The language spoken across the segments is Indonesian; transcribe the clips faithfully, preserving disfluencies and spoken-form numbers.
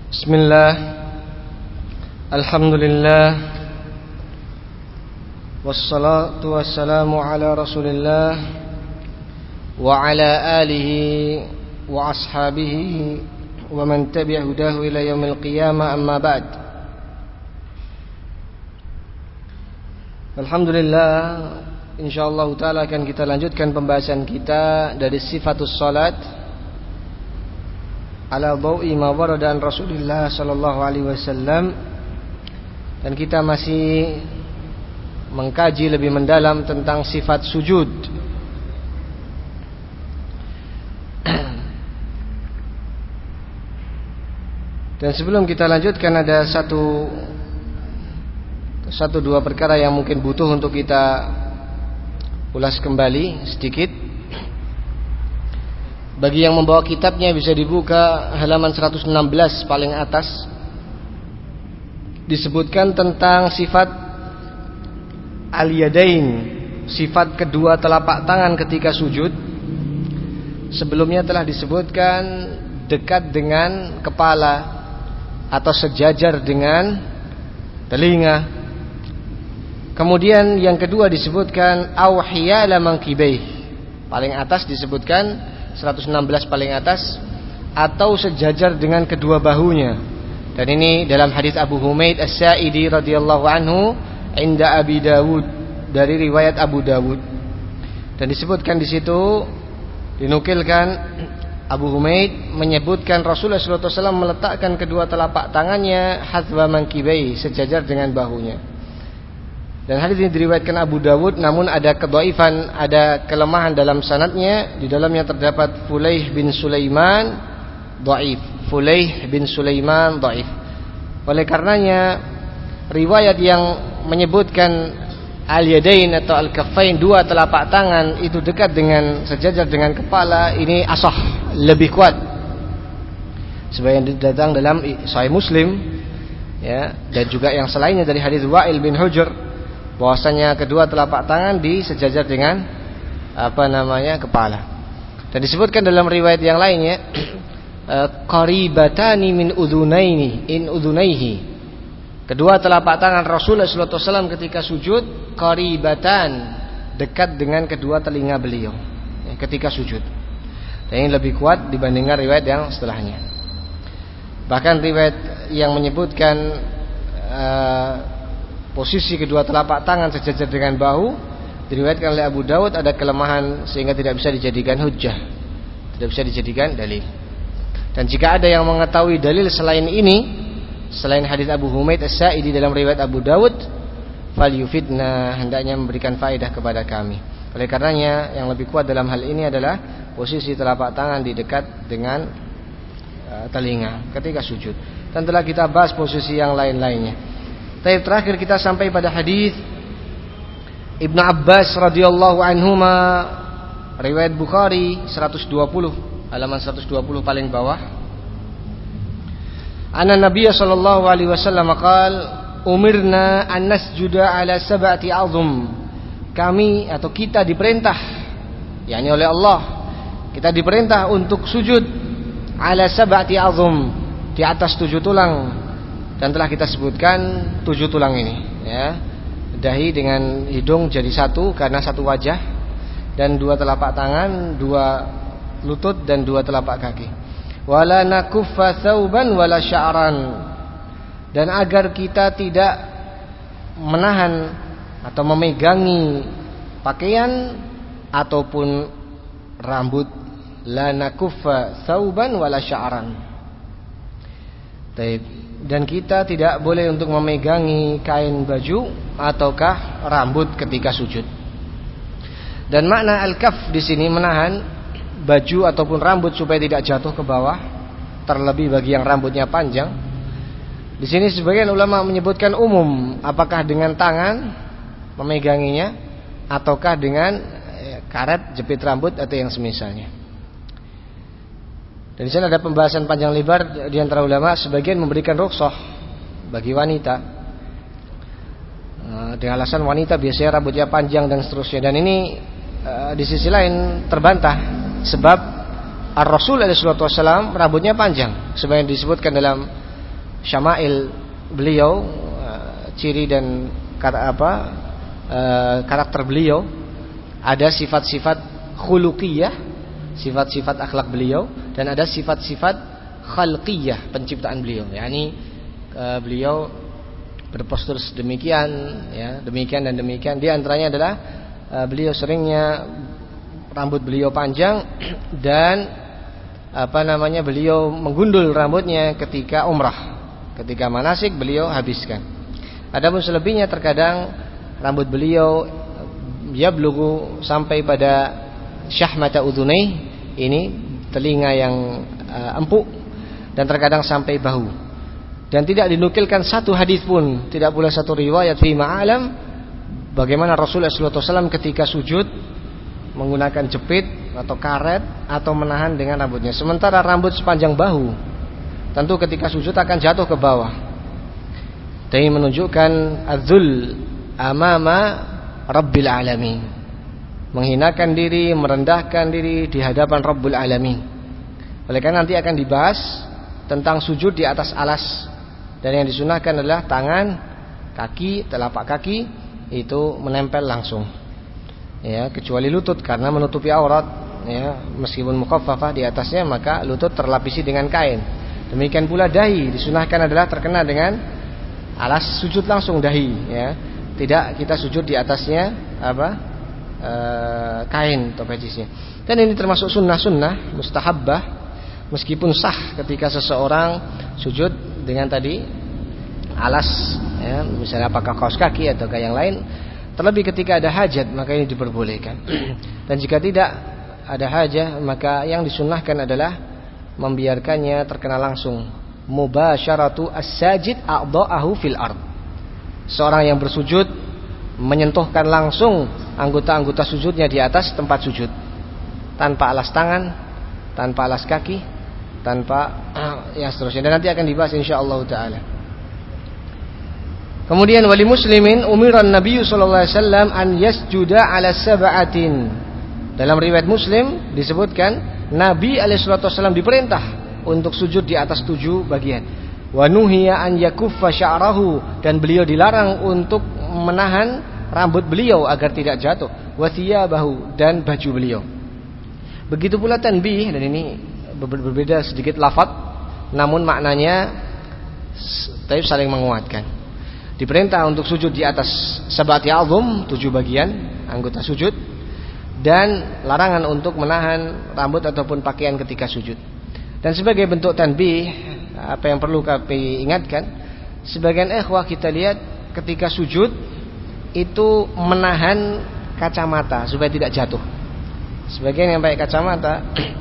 Bismillah, alhamdulillah, wassalatu wassalamu ala rasulillah wa ala alihi wa ashabihi wa man tabi'a hudahu ila yaumil qiyamah, amma ba'd. Alhamdulillah, insyaallah ta'ala akan kita lanjutkan pembahasan kita dari sifatus salat ala dhawi ma warada an Rasulillah sallallahu alaihi wasallam, dan kita masih mengkaji lebih mendalam tentang sifat sujud. Dan sebelum kita lanjutkan, ada satu satu dua perkara yang mungkin butuh untuk kita ulas kembali sedikit. Bagi yang membawa kitabnya bisa dibuka halaman seratus enam belas paling atas. Disebutkan tentang sifat al-yadain, sifat kedua telapak tangan ketika sujud. Sebelumnya telah disebutkan dekat dengan kepala atau sejajar dengan telinga. Kemudian yang kedua disebutkan awhiyala mankibaih, paling atas disebutkan seratus enam belas paling atas, atau sejajar dengan kedua bahunya. Dan ini dalam hadis Abu Humaid As-Sa'idi radhiyallahu anhu inda Abi Dawud, dari riwayat Abu Dawud. Dan disebutkan di situ, dinukilkan Abu Humaid menyebutkan Rasulullah sallallahu alaihi wasallam meletakkan kedua telapak tangannya hadwa mankibai, sejajar dengan bahunya. Dan hadis ini diriwayatkan Abu Dawud, namun ada kedhaifan, ada kelemahan dalam sanadnya. Di dalamnya terdapat Fulaih bin Sulaiman dhaif. Fulaih bin Sulaiman dhaif. Oleh karenanya riwayat yang menyebutkan al-yadain atau al-kaffain, dua telapak tangan itu dekat dengan sejajar dengan kepala, ini asah, lebih kuat. Sebagaimana datang dalam Sahih Muslim, ya, dan juga yang selainnya dari hadis Wa'il bin Hujr, bahwasanya kedua telapak tangan disejajar dengan apa namanya kepala. Dan disebutkan dalam riwayat yang lainnya qaribatani min udhunaini in udhunaihi, kedua telapak tangan Rasulullah sallallahu alaihi wasallam ketika sujud qaribatan, dekat dengan kedua telinga beliau ketika sujud. Dan ini lebih kuat dibandingkan riwayat yang setelahnya. Bahkan riwayat yang menyebutkan uh, posisi kedua telapak tangan sejajar dengan bahu diriwayatkan oleh Abu Dawud ada kelemahan sehingga tidak bisa dijadikan hujjah, tidak bisa dijadikan dalil. Dan jika ada yang mengetahui dalil selain ini, selain hadis Abu Humaid As-Sa'idi dalam riwayat Abu Dawud, falyufidna, hendaknya memberikan faedah kepada kami. Oleh karenanya yang lebih kuat dalam hal ini adalah posisi telapak tangan di dekat dengan uh, telinga ketika sujud. Dan telah kita bahas posisi yang lain-lainnya. Tapi terakhir kita sampai pada hadis Ibnu Abbas radhiyallahu anhuma, riwayat Bukhari seratus dua puluh, halaman seratus dua puluh paling bawah. Anna Nabiy sallallahu alaihi wasallam qaal umirna an nasjuda ala sab'ati azum. Kami atau kita diperintah, yakni oleh Allah, kita diperintah untuk sujud ala sab'ati azum, di atas tujuh tulang. Dan telah kita sebutkan tujuh tulang ini, ya. Dahi dengan hidung jadi satu karena satu wajah, dan dua telapak tangan, dua lutut, dan dua telapak kaki. Wala nakuffa thawban wala sya'ran, dan agar kita tidak menahan atau memegangi pakaian ataupun rambut. La nakuffa thawban wala sya'ran. Baik. Dan kita tidak boleh untuk memegangi kain baju ataukah rambut ketika sujud. Dan makna al-kaf di sini menahan baju ataupun rambut supaya tidak jatuh ke bawah, terlebih bagi yang rambutnya panjang. Di sini sebagian ulama menyebutkan umum, apakah dengan tangan memeganginya ataukah dengan karet jepit rambut atau yang semisalnya. Dan di sana ada pembahasan panjang lebar di antara ulama. Sebagian memberikan rukhsah bagi wanita dengan alasan wanita biasanya rambutnya panjang dan seterusnya. Dan ini di sisi lain terbantah, sebab Ar-Rasul alaihi wasallam rambutnya panjang, sebagaimana disebutkan dalam syama'il beliau, ciri dan kata apa karakter beliau, ada sifat-sifat khuluqiyah, sifat-sifat akhlak beliau, dan ada sifat-sifat khalqiyah, penciptaan beliau. yakni beliau berpostur sedemikian, ya, demikian dan demikian. Di antaranya adalah beliau seringnya rambut beliau panjang dan apa namanya beliau menggundul rambutnya ketika umrah, ketika manasik beliau habiskan. Adapun selebihnya terkadang rambut beliau yablughu sampai pada syahmata udhunai, ini telinga yang uh, empuk, dan terkadang sampai bahu. Dan tidak dinukilkan satu hadis pun, tidak pula satu riwayat fi ma'alam bagaimana Rasulullah shallallahu alaihi wasallam ketika sujud menggunakan jepit atau karet atau menahan dengan rambutnya. Sementara rambut sepanjang bahu tentu ketika sujud akan jatuh ke bawah. Ini menunjukkan adzul amama Rabbil alamin, menghinakan diri, merendahkan diri di hadapan Rabbul alamin. Oleh karena nanti akan dibahas tentang sujud di atas alas, dan yang disunahkan adalah tangan, kaki, telapak kaki itu menempel langsung, ya, kecuali lutut karena menutupi aurat, ya, meskipun mukhaffafah di atasnya maka lutut terlapisi dengan kain. Demikian pula dahi disunahkan adalah terkena dengan alas sujud langsung dahi, ya, tidak kita sujud di atasnya apa e, kain atau pejisnya. Dan ini termasuk sunnah-sunnah mustahabbah, meskipun sah ketika seseorang sujud dengan tadi alas, ya, misalnya apakah kaos kaki atau yang lain. Terlebih ketika ada hajat maka ini diperbolehkan. Dan jika tidak ada hajat maka yang disunnahkan adalah membiarkannya terkena langsung. Mubasyaratu as-sajid a'dha'ahu fil ard. Seorang yang bersujud menyentuhkan langsung anggota-anggota sujudnya di atas tempat sujud, tanpa alas tangan, tanpa alas kaki, tanpa ya seterusnya. Dan nanti akan dibahas insyaallah taala. Kemudian wali muslimin umiran Nabi sallallahu alaihi wasallam an yasjuda ala sab'atin. Dalam riwayat Muslim disebutkan Nabi alaihi wasallam diperintah untuk sujud di atas tujuh bagian. Wa nuhiya an yakuffa sya'rahu, dan beliau dilarang untuk menahan rambut beliau agar tidak jatuh. Wa thiyabahu, dan baju beliau. Begitu pula tanbih, dan ini berbeda sedikit lafaz namun maknanya tapi saling menguatkan. Diperintah untuk sujud di atas sab'ati a'dhum, tujuh bagian anggota sujud, dan larangan untuk menahan rambut ataupun pakaian ketika sujud. Dan sebagai bentuk tanbih, apa yang perlu kami ingatkan, sebagian ikhwah kita lihat ketika sujud itu menahan kacamata supaya tidak jatuh. Sebagian yang pakai kacamata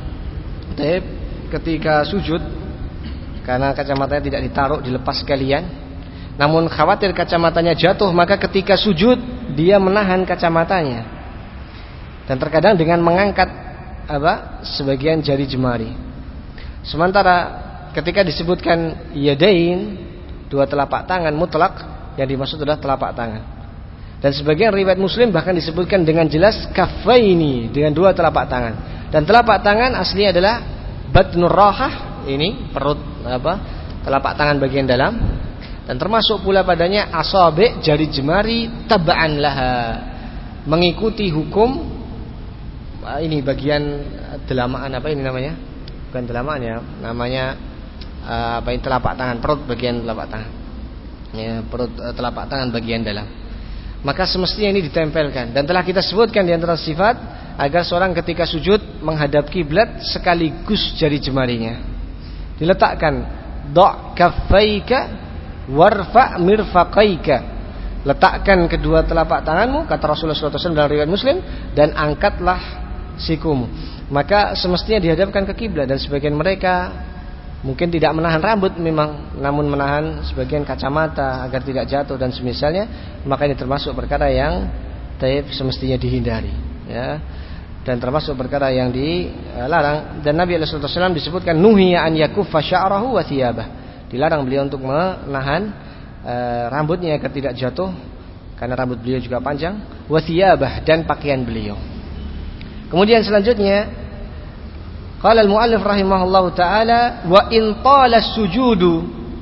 ketika sujud, karena kacamatanya tidak ditaruh, dilepas sekalian, namun khawatir kacamatanya jatuh, maka ketika sujud dia menahan kacamatanya, dan terkadang dengan mengangkat apa sebagian jari jemari. Sementara ketika disebutkan yadain, dua telapak tangan mutlak, yang dimaksud adalah telapak tangan. Dan sebagian riwayat Muslim bahkan disebutkan dengan jelas kaffaini, dengan dua telapak tangan. Dan telapak tangan asli adalah batnur rahah, ini perut apa telapak tangan bagian dalam. Dan termasuk pula padanya asabi', jari jemari, tab'an laha, mengikuti hukum ini bagian delamaan, apa ini namanya? Bukan delamaan ya, namanya apa ini, telapak tangan, perut bagian telapak tangan. Ya, perut telapak tangan bagian dalam. Maka semestinya ini ditempelkan, dan telah kita sebutkan di antara sifat agar seorang ketika sujud menghadap kiblat sekaligus jari jemarinya diletakkan. Da' kaffaika warfa' mirfaqaika, letakkan kedua telapak tanganmu, kata Rasulullah shallallahu alaihi wasallam dalam riwayat Muslim, dan angkatlah sikumu. Maka semestinya dihadapkan ke kiblat. Dan sebagian mereka mungkin tidak menahan rambut memang, namun menahan sebagian kacamata agar tidak jatuh dan semisalnya. Maka ini termasuk perkara yang taib semestinya dihindari, ya, dan termasuk perkara yang dilarang. Dan Nabi shallallahu alaihi wasallam disebutkan nuhiya an yakuffa sya'rahu wa thiyabah, dilarang beliau untuk menahan e, rambutnya agar tidak jatuh, karena rambut beliau juga panjang. Wa thiyabah, dan pakaian beliau. Kemudian selanjutnya qala al-muallif rahimahullahu taala wa in tala sujudu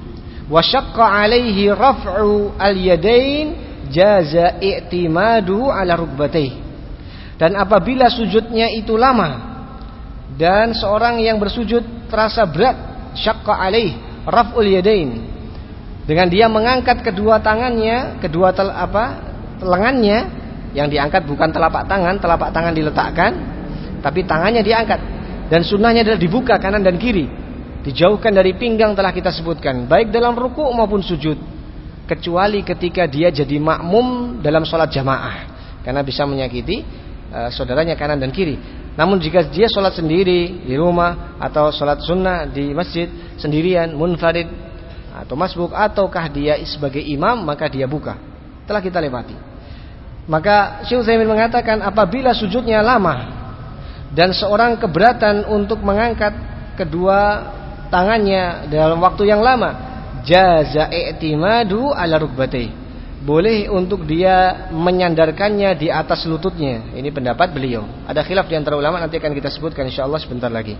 wa syaqqa alaihi raf'u al-yadain jaza i'timadu ala rukbatayhi. Dan apabila sujudnya itu lama dan seorang yang bersujud terasa berat, syaqqa alaihi raf'ul yadain, dengan dia mengangkat kedua tangannya, kedua tel, apa lengannya, yang diangkat bukan telapak tangan, telapak tangan diletakkan, tapi tangannya diangkat. Dan sunnahnya adalah dibuka kanan dan kiri, dijauhkan dari pinggang, telah kita sebutkan, baik dalam ruku maupun sujud, kecuali ketika dia jadi makmum dalam sholat jamaah, karena bisa menyakiti uh, saudaranya kanan dan kiri. Namun jika dia sholat sendiri di rumah atau sholat sunnah di masjid sendirian, munfarid atau masbuk, ataukah dia sebagai imam, maka dia buka. Telah kita lewati. Maka Syekh Utsaimin mengatakan apabila sujudnya lama dan seorang keberatan untuk mengangkat kedua tangannya dalam waktu yang lama, jaza i'timadu ala rukbatayhi, boleh untuk dia menyandarkannya di atas lututnya. Ini pendapat beliau. Ada khilaf di antara ulama, nanti akan kita sebutkan insyaallah sebentar lagi.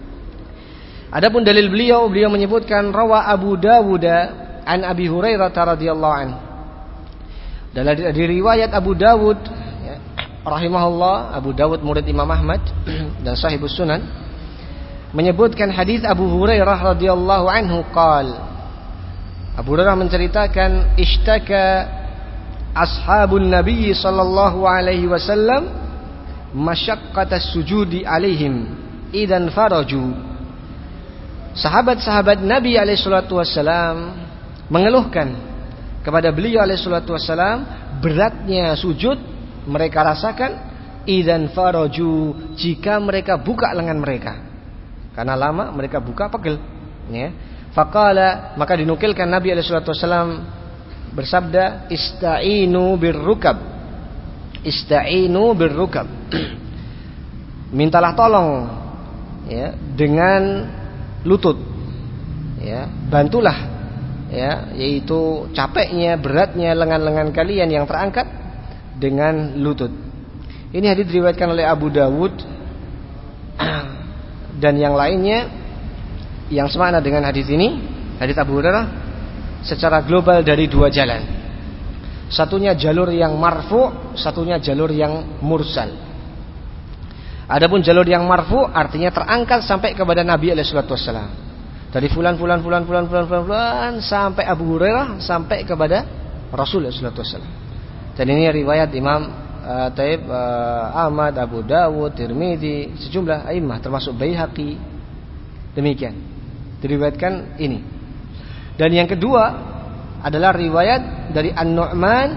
Adapun dalil beliau, beliau menyebutkan rawa Abu Dawud an Abi Hurairah radhiyallahu anhu. Dalam di riwayat Abu Dawud ya, rahimahullah, Abu Dawud murid Imam Ahmad dan Sahibus Sunan, menyebutkan hadis Abu Hurairah radhiyallahu anhu qala, Abu Hurairah menceritakan, ishtaka ashabun Nabi sallallahu alaihi wasallam masyaqqatas sujudi alaihim idan faraju. Sahabat-sahabat Nabi alaihi salatu wasallam mengeluhkan kepada beliau alaihi salatu wasallam beratnya sujud mereka rasakan idan faraju, jika mereka buka lengan mereka, karena lama mereka buka pegel ya. Faqala, maka dinukilkan Nabi alaihi salatu wasallam bersabda, ista'inu birrukab, ista'inu birrukab, mintalah tolong ya dengan lutut ya, bantulah ya, yaitu capeknya, beratnya lengan-lengan kalian yang terangkat dengan lutut. Ini hadis diriwayatkan oleh Abu Dawud dan yang lainnya yang semakna dengan hadis ini, hadis Abu Hurairah, secara global dari dua jalan. Satunya jalur yang marfu, satunya jalur yang mursal. Adapun jalur yang marfu artinya terangkat sampai kepada Nabi alaihi salatu wasallam. Dari fulan fulan fulan fulan fulan fulan fulan sampai Abu Hurairah sampai kepada Rasul alaihi salatu wasallam. Dan ini riwayat Imam uh, Taib uh, Ahmad, Abu Dawud, Tirmidzi, sejumlah a'immah termasuk Baihaqi. Demikian diriwayatkan ini. Dan yang kedua adalah riwayat dari An-Nu'man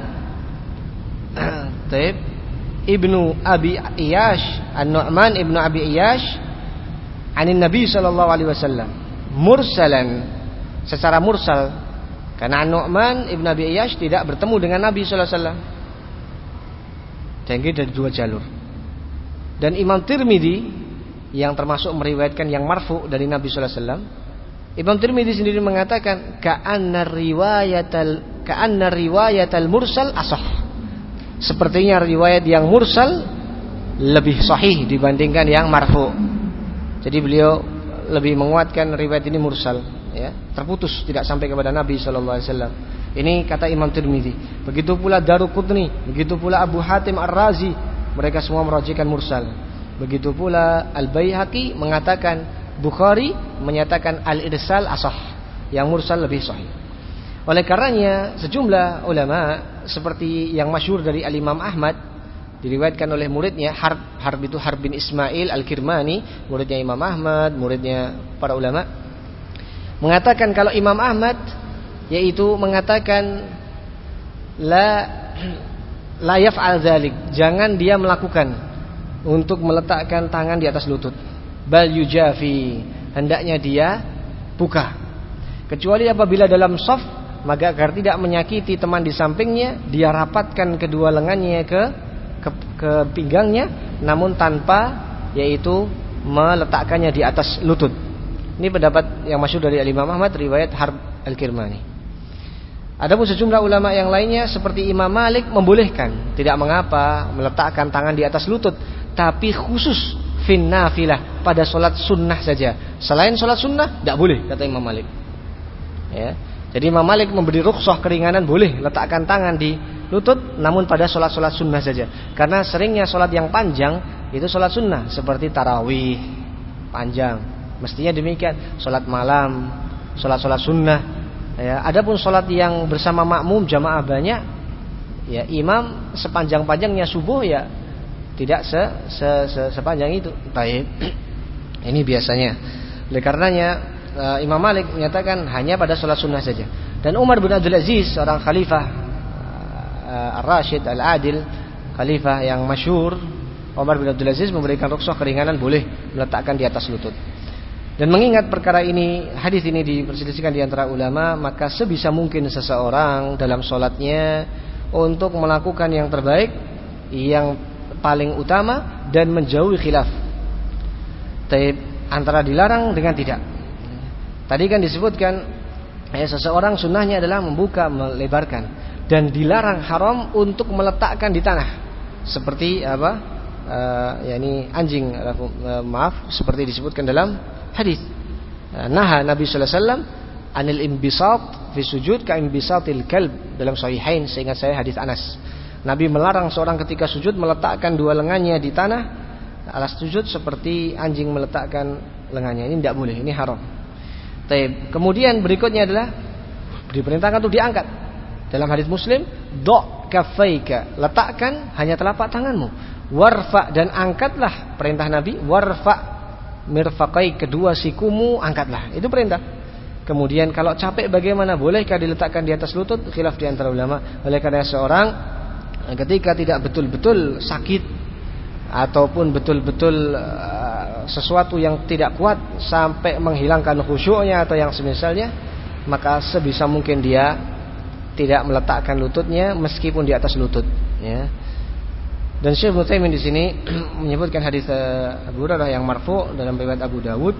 Taib Ibnu Abi Iyash, An-Nu'man Ibnu Abi Iyash anin Nabi sallallahu alaihi wasallam mursalan, secara mursal, karena An-Nu'man Ibnu Abi Iyash tidak bertemu dengan Nabi sallallahu alaihi wasallam. Jadi dari dua jalur. Dan Imam Tirmidzi yang termasuk meriwayatkan yang marfu dari Nabi sallallahu alaihi wasallam, Imam Tirmidzi sendiri mengatakan ka'anna riwayatal ka'anna riwayatal mursal ashah. Sepertinya riwayat yang mursal lebih sahih dibandingkan yang marfu. Jadi beliau lebih menguatkan riwayat ini mursal ya, terputus, tidak sampai kepada Nabi sallallahu alaihi wasallam. Ini kata Imam Tirmidzi. Begitu pula Daruqutni, begitu pula Abu Hatim Ar-Razi, mereka semua merajikan mursal. Begitu pula Al-Baihaqi mengatakan, Bukhari menyatakan al-irsal ashah, yang mursal lebih sahih. Oleh karenanya sejumlah ulama seperti yang masyhur dari Al-Imam Ahmad, diriwayatkan oleh muridnya Harb, Harb itu Harb bin Ismail Al-Kirmani, muridnya Imam Ahmad, muridnya para ulama, mengatakan kalau Imam Ahmad yaitu mengatakan la la yaf'al dzalik, jangan dia melakukan untuk meletakkan tangan di atas lutut, bal yujafi, hendaknya dia buka, kecuali apabila dalam shaf, maka agar tidak menyakiti teman di sampingnya, dia rapatkan kedua lengannya ke ke, ke pinggangnya, namun tanpa yaitu meletakkannya di atas lutut. Ini pendapat yang masyhur dari Imam Ahmad, riwayat Harb Al-Kirmani. Adapun sejumlah ulama yang lainnya seperti Imam Malik membolehkan, tidak mengapa meletakkan tangan di atas lutut, tapi khusus fin nafilah, pada solat sunnah saja. Selain solat sunnah tidak boleh, kata Imam Malik. Ya. Jadi Imam Malik memberi rukhsah keringanan, boleh letakkan tangan di lutut, namun pada sholat-sholat sunnah saja. Karena seringnya sholat yang panjang itu sholat sunnah, seperti tarawih panjang, mestinya demikian. Sholat malam, sholat-sholat sunnah. Ya. Adapun sholat yang bersama makmum jamaah banyak, ya imam sepanjang-panjangnya subuh ya tidak se, se, se sepanjang itu. Baik. Ini biasanya. Oleh karenanya uh, Imam Malik menyatakan hanya pada sholat sunnah saja. Dan Umar bin Abdul Aziz, seorang khalifah uh, Ar-Rashid Al-Adil, khalifah yang masyhur, Umar bin Abdul Aziz memberikan rukhsah keringanan, boleh meletakkan di atas lutut. Dan mengingat perkara ini, hadis ini diperselisihkan di antara ulama, maka sebisa mungkin seseorang dalam sholatnya untuk melakukan yang terbaik, yang paling utama, dan menjauhi khilaf antara dilarang dengan tidak. Tadi kan disebutkan eh, seseorang sunnahnya adalah membuka, melebarkan, dan dilarang haram untuk meletakkan di tanah, seperti apa? Uh, yakni anjing, uh, maaf, seperti disebutkan dalam hadis. Uh, Naha Nabi sallallahu alaihi wasallam anil imbisat fi sujud ka imbisatil kalb, dalam sahihain, seingat saya hadis Anas. Nabi melarang seorang ketika sujud meletakkan dua lengannya di tanah alas sujud seperti anjing meletakkan lengannya. Ini tidak boleh, ini haram. Taib. Kemudian berikutnya adalah diperintahkan untuk diangkat. Dalam hadis Muslim, do' kaffaika, letakkan hanya telapak tanganmu. Warfa, dan angkatlah, perintah Nabi, warfa mirfaqai, kedua sikumu angkatlah. Itu perintah. Kemudian kalau capek bagaimana? Bolehkah diletakkan di atas lutut? Khilaf di antara ulama. Oleh karena seorang ketika tidak betul-betul sakit ataupun betul-betul uh, sesuatu yang tidak kuat sampai menghilangkan khusyuknya atau yang semisalnya, maka sebisa mungkin dia tidak meletakkan lututnya meskipun di atas lutut, ya. Dan Syekh Ibnu Taimiyah di sini menyebutkan hadis uh, Abu Hurairah yang marfu dalam riwayat Abu Dawud,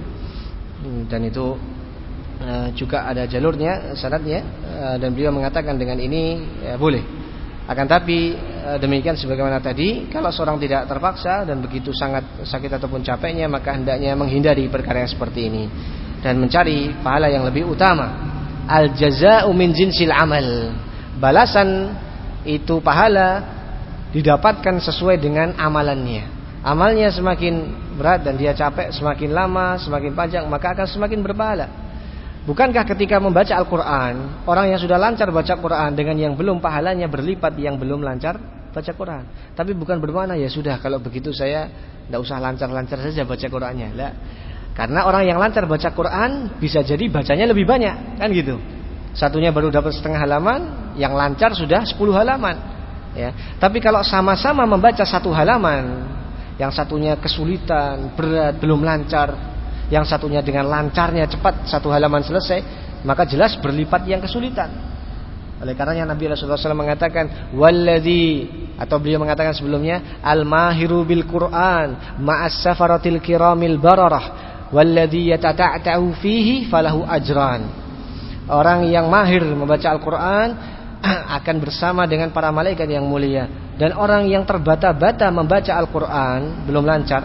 dan itu uh, juga ada jalurnya, sanadnya, uh, dan beliau mengatakan dengan ini ya, boleh. Akan tapi demikian sebagaimana tadi, kalau seorang tidak terpaksa dan begitu sangat sakit ataupun capeknya, maka hendaknya menghindari perkara yang seperti ini dan mencari pahala yang lebih utama. Al jazaa'u min jinsil amal. Balasan itu pahala didapatkan sesuai dengan amalannya. Amalnya semakin berat dan dia capek semakin lama, semakin panjang, maka akan semakin berpahala. Bukankah ketika membaca Al-Quran, orang yang sudah lancar baca Quran dengan yang belum, pahalanya berlipat yang belum lancar baca Quran. Tapi bukan bermakna ya sudah kalau begitu saya tidak usah lancar-lancar saja baca Qurannya. Lah. Karena orang yang lancar baca Quran bisa jadi bacanya lebih banyak, kan gitu. Satunya baru dapat setengah halaman, yang lancar sudah sepuluh halaman. Ya. Tapi kalau sama-sama membaca satu halaman, yang satunya kesulitan, berat, belum lancar, yang satunya dengan lancarnya cepat satu halaman selesai, maka jelas berlipat yang kesulitan. Oleh karenanya Nabi Rasulullah shallallahu alaihi wasallam mengatakan walladzi, atau beliau mengatakan sebelumnya, al-mahiru bil Quran ma'as safaratil kiramil bararah walladzi yatata'u fihi falahu ajran. Orang yang mahir membaca Al-Quran akan bersama dengan para malaikat yang mulia, dan orang yang terbata-bata membaca Al-Quran belum lancar,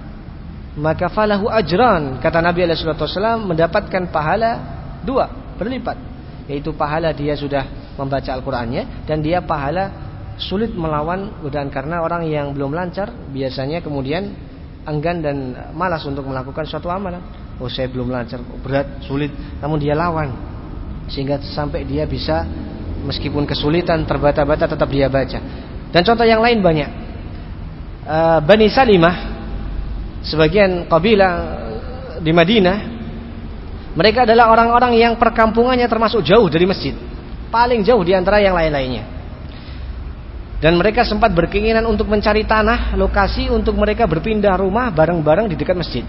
maka falahu ajran, kata Nabi alaihi wasallam, mendapatkan pahala dua, berlipat, yaitu pahala dia sudah membaca Al-Qur'annya, dan dia pahala sulit melawan godaan. Karena orang yang belum lancar biasanya kemudian enggan dan malas untuk melakukan suatu amalan. Oh saya belum lancar, berat, sulit, namun dia lawan, sehingga sampai dia bisa meskipun kesulitan, terbata-bata, tetap dia baca. Dan contoh yang lain banyak. uh, Bani Salimah, sebagian kabilah di Madinah, mereka adalah orang-orang yang perkampungannya termasuk jauh dari masjid, paling jauh di antara yang lain-lainnya. Dan mereka sempat berkeinginan untuk mencari tanah, lokasi untuk mereka berpindah rumah bareng-bareng di dekat masjid.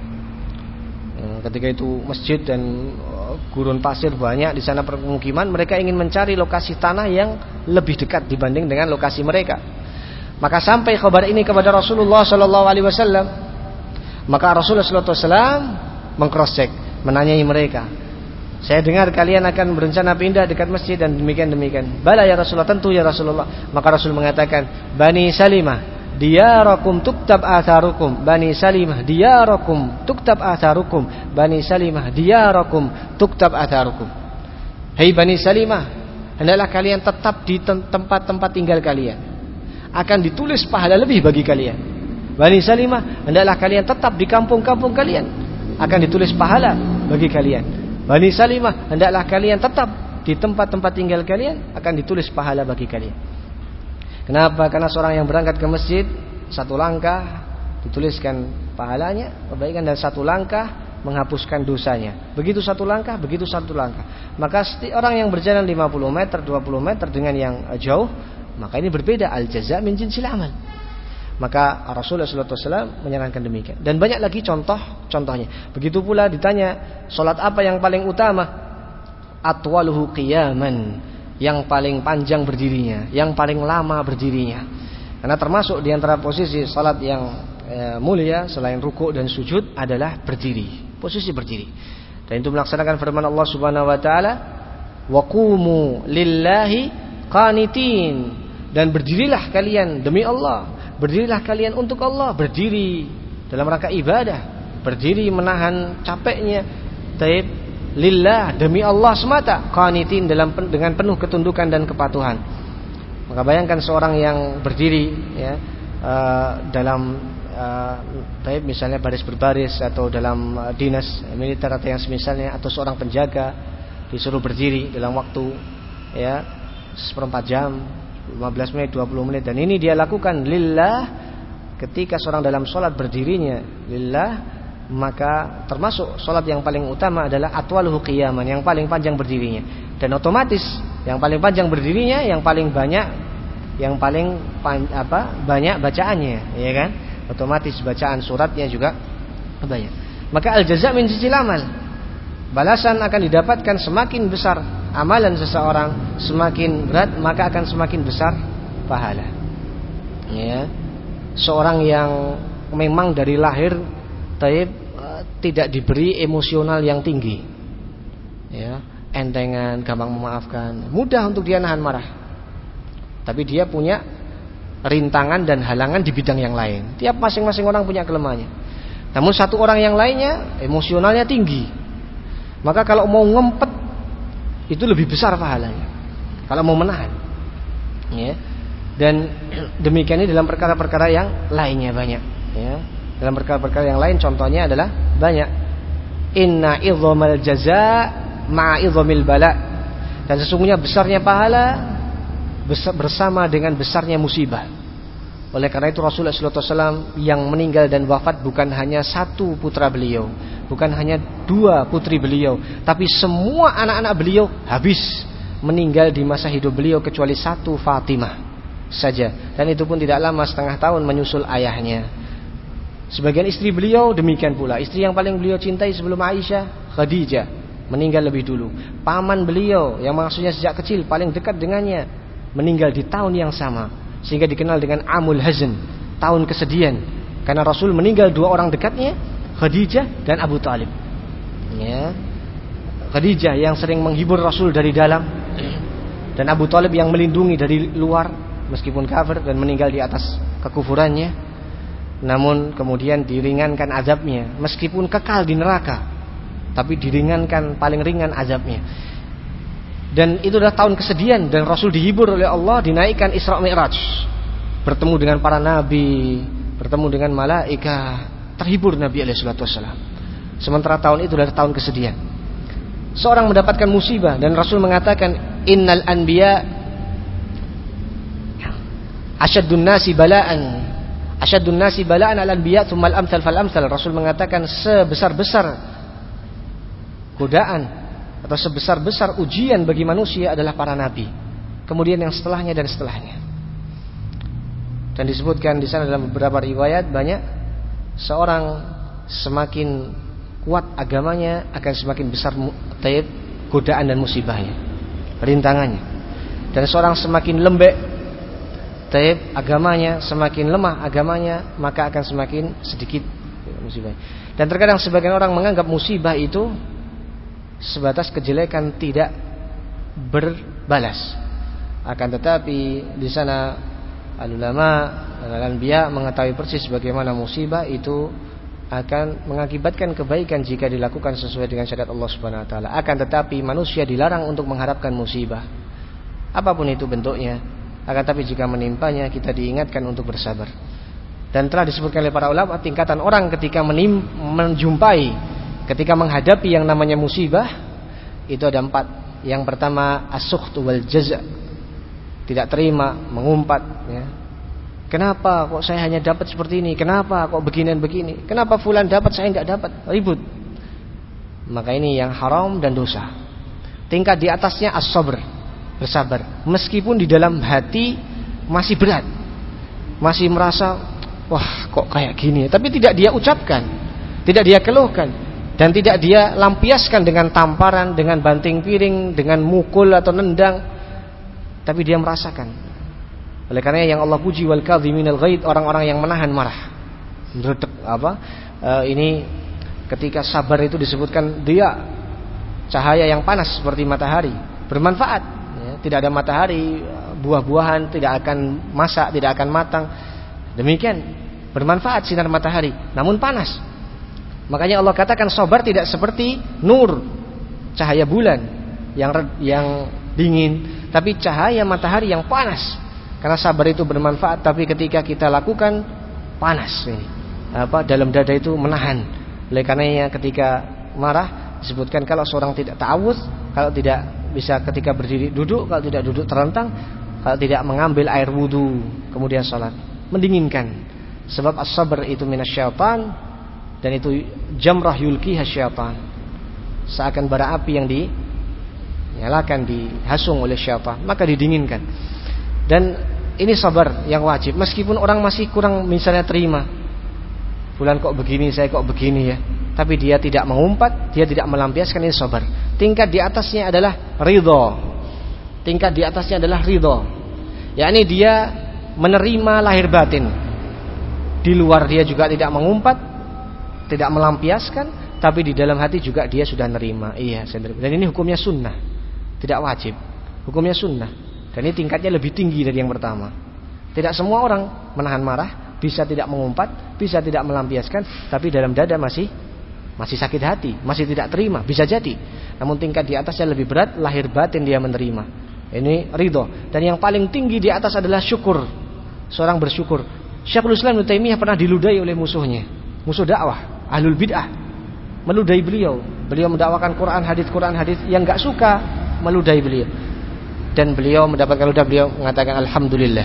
Ketika itu masjid dan gurun pasir banyak di sana permukiman, mereka ingin mencari lokasi tanah yang lebih dekat dibanding dengan lokasi mereka. Maka sampai kabar ini kepada Rasulullah Sallallahu Alaihi Wasallam. Maka Rasulullah Sallallahu Alaihi Wasallam mengcross check, menanyai mereka, saya dengar kalian akan berencana pindah dekat masjid dan demikian demikian. Bala ya Rasulullah, tentu ya Rasulullah. Maka Rasul mengatakan, Bani Salimah diyarakum tuktab atharukum, Bani Salimah diyarakum tuktab atharukum, Bani Salimah diyarakum tuktab atharukum. Hei Bani Salimah, hendaklah kalian tetap di tempat-tempat tinggal kalian, akan ditulis pahala lebih bagi kalian. Bani Salimah, hendaklah kalian tetap di kampung-kampung kalian, akan ditulis pahala bagi kalian. Bani Salimah, hendaklah kalian tetap di tempat-tempat tinggal kalian, akan ditulis pahala bagi kalian. Kenapa? Karena seorang yang berangkat ke masjid satu langkah dituliskan pahalanya kebaikan, dan satu langkah menghapuskan dosanya. Begitu satu langkah, begitu satu langkah. Maka orang yang berjalan lima puluh meter, dua puluh meter dengan yang jauh, maka ini berbeda. Al-jaza' min jinsil amal. Maka Rasulullah shallallahu alaihi wasallam menyarankan demikian. Dan banyak lagi contoh-contohnya. Begitu pula ditanya, salat apa yang paling utama? Atwaluhu qiyaman, yang paling panjang berdirinya, yang paling lama berdirinya. Karena termasuk di antara posisi salat yang eh, mulia selain ruku' dan sujud adalah berdiri. Posisi berdiri. Dan itu melaksanakan firman Allah Subhanahu wa taala, "Wa qumu lillahi qanitin." Dan berdirilah kalian demi Allah. Berdirilah kalian untuk Allah, berdiri dalam rangka ibadah, berdiri menahan capeknya, taib lillah, demi Allah semata, qanitin, dalam dengan penuh ketundukan dan kepatuhan. Maka bayangkan seorang yang berdiri ya, uh, dalam uh, taib misalnya baris berbaris, atau dalam uh, dinas militer atau yang semisalnya, atau seorang penjaga disuruh berdiri dalam waktu ya seperempat jam, lima belas menit, dua puluh menit, dan ini dia lakukan lillah. Ketika seorang dalam sholat berdirinya lillah, maka termasuk sholat yang paling utama adalah atwaluhu qiyaman, yang paling panjang berdirinya. Dan otomatis yang paling panjang berdirinya, yang paling banyak, yang paling pan, apa banyak bacaannya, ya kan? Otomatis bacaan suratnya juga banyak. Maka al-jaza' min jinsil amal, balasan akan didapatkan semakin besar amalan seseorang, semakin berat maka akan semakin besar pahala. Ya. Seorang yang memang dari lahir taib tidak diberi emosional yang tinggi, ya, entengan, gampang memaafkan, mudah untuk dia nahan marah, tapi dia punya rintangan dan halangan di bidang yang lain. Tiap masing-masing orang punya kelemahannya. Namun satu orang yang lainnya emosionalnya tinggi, maka kalau mau ngempet itu lebih besar pahalanya kalau mau menahan, ya. Dan demikian ini dalam perkara-perkara yang lainnya banyak, ya. Dalam perkara-perkara yang lain contohnya adalah banyak. Inna idzamal jazaa ma'a idzamil bala, dan sesungguhnya besarnya pahala bersama dengan besarnya musibah. Oleh karena itu Rasulullah shallallahu alaihi wasallam yang meninggal dan wafat bukan hanya satu putra beliau, bukan hanya dua putri beliau, tapi semua anak-anak beliau habis meninggal di masa hidup beliau, kecuali satu, Fatimah saja. Dan itu pun tidak lama, setengah tahun menyusul ayahnya. Sebagian istri beliau demikian pula. Istri yang paling beliau cintai sebelum Aisyah, Khadijah, meninggal lebih dulu. Paman beliau yang maksudnya sejak kecil paling dekat dengannya, meninggal di tahun yang sama, sehingga dikenal dengan Amul Hazn, tahun kesedihan. Karena Rasul meninggal dua orang dekatnya, Khadijah dan Abu Talib, ya. Khadijah yang sering menghibur Rasul dari dalam, dan Abu Talib yang melindungi dari luar meskipun kafir dan meninggal di atas kekufurannya. Namun kemudian diringankan azabnya, meskipun kekal di neraka, tapi diringankan, paling ringan azabnya. Dan itu adalah tahun kesedihan, dan Rasul dihibur oleh Allah, dinaikkan Isra Mi'raj, bertemu dengan para nabi, bertemu dengan malaikat, terhibur Nabi alaihi salatu wasallam. Sementara tahun itu adalah tahun kesedihan. Seorang mendapatkan musibah, dan Rasul mengatakan innal anbiya asyaddun nasi bala'an asyaddun nasi bala'an al-anbiya tsumma al-amthal fal-amthal. Rasul mengatakan sebesar-besar godaan atau sebesar-besar ujian bagi manusia adalah para nabi, kemudian yang setelahnya dan setelahnya. Dan disebutkan di sana dalam beberapa riwayat banyak, seorang semakin kuat agamanya akan semakin besar taib godaan dan musibahnya, rintangannya. Dan seorang semakin lembek taib agamanya, semakin lemah agamanya, maka akan semakin sedikit musibah. Dan terkadang sebagian orang menganggap musibah itu sebatas kejelekan tidak berbalas. Akan tetapi di sana al-ulama dan al-anbiya mengetahui persis bagaimana musibah itu akan mengakibatkan kebaikan jika dilakukan sesuai dengan syariat Allah Subhanahu wa taala. Akan tetapi manusia dilarang untuk mengharapkan musibah apapun itu bentuknya. Akan tetapi jika menimpanya kita diingatkan untuk bersabar. Dan telah disebutkan oleh para ulama tingkatan orang ketika menim, menjumpai ketika menghadapi yang namanya musibah itu ada empat. Yang pertama as-sukhtu wal jaza', tidak terima, mengumpat ya. Kenapa kok saya hanya dapat seperti ini? Kenapa kok beginian begini? Kenapa fulan dapat saya enggak dapat? Ribut. Maka ini yang haram dan dosa. Tingkat di atasnya as-sabr, bersabar. Meskipun di dalam hati masih berat, masih merasa wah kok kayak gini, tapi tidak dia ucapkan, tidak dia keluhkan, dan tidak dia lampiaskan dengan tamparan, dengan banting piring, dengan mukul atau nendang, tapi dia merasakan. Oleh karena yang Allah puji wal kadhiminal ghaid, orang-orang yang menahan marah. Menurut apa? E, ini ketika sabar itu disebutkan dia cahaya yang panas seperti matahari, bermanfaat. Ya, tidak ada matahari, buah-buahan tidak akan masak, tidak akan matang. Demikian bermanfaat sinar matahari, namun panas. Makanya Allah katakan sabar tidak seperti nur, cahaya bulan yang yang dingin, tapi cahaya matahari yang panas. Karena sabar itu bermanfaat, tapi ketika kita lakukan panas ini, apa dalam dada itu menahan. Oleh karenanya ketika marah disebutkan kalau seorang tidak ta'awudz, kalau tidak bisa ketika berdiri duduk, kalau tidak duduk terlentang, kalau tidak mengambil air wudu kemudian sholat, mendinginkan. Sebab as-sabr itu minasyaitan, dan itu jamrah yulqiha syaitan, seakan bara api yang dinyalakan, dihasung oleh syaitan, maka didinginkan. Dan ini sabar yang wajib, meskipun orang masih kurang misalnya terima, fulan kok begini, saya kok begini ya, tapi dia tidak mengumpat, dia tidak melampiaskan, ini sabar. Tingkat di atasnya adalah ridho. Tingkat di atasnya adalah ridho, yakni dia menerima lahir batin. Di luar dia juga tidak mengumpat, tidak melampiaskan, tapi di dalam hati juga dia sudah nerima. Iya, saya nerima. Dan ini hukumnya sunnah, tidak wajib. Hukumnya sunnah. Dan ini tingkatnya lebih tinggi dari yang pertama. Tidak semua orang menahan marah, bisa tidak mengumpat, bisa tidak melampiaskan, tapi dalam dada masih masih sakit hati, masih tidak terima, bisa jadi. Namun tingkat di atasnya lebih berat, lahir batin dia menerima. Ini ridho. Dan yang paling tinggi di atas adalah syukur. Seorang bersyukur. Syekhul Islam Ibnu Taimiyah pernah diludahi oleh musuhnya, musuh dakwah, ahlul bid'ah, meludahi beliau. Beliau mendakwakan Quran hadis, Quran hadis, yang enggak suka meludahi beliau. Dan beliau mendapatkan ludah, beliau mengatakan alhamdulillah.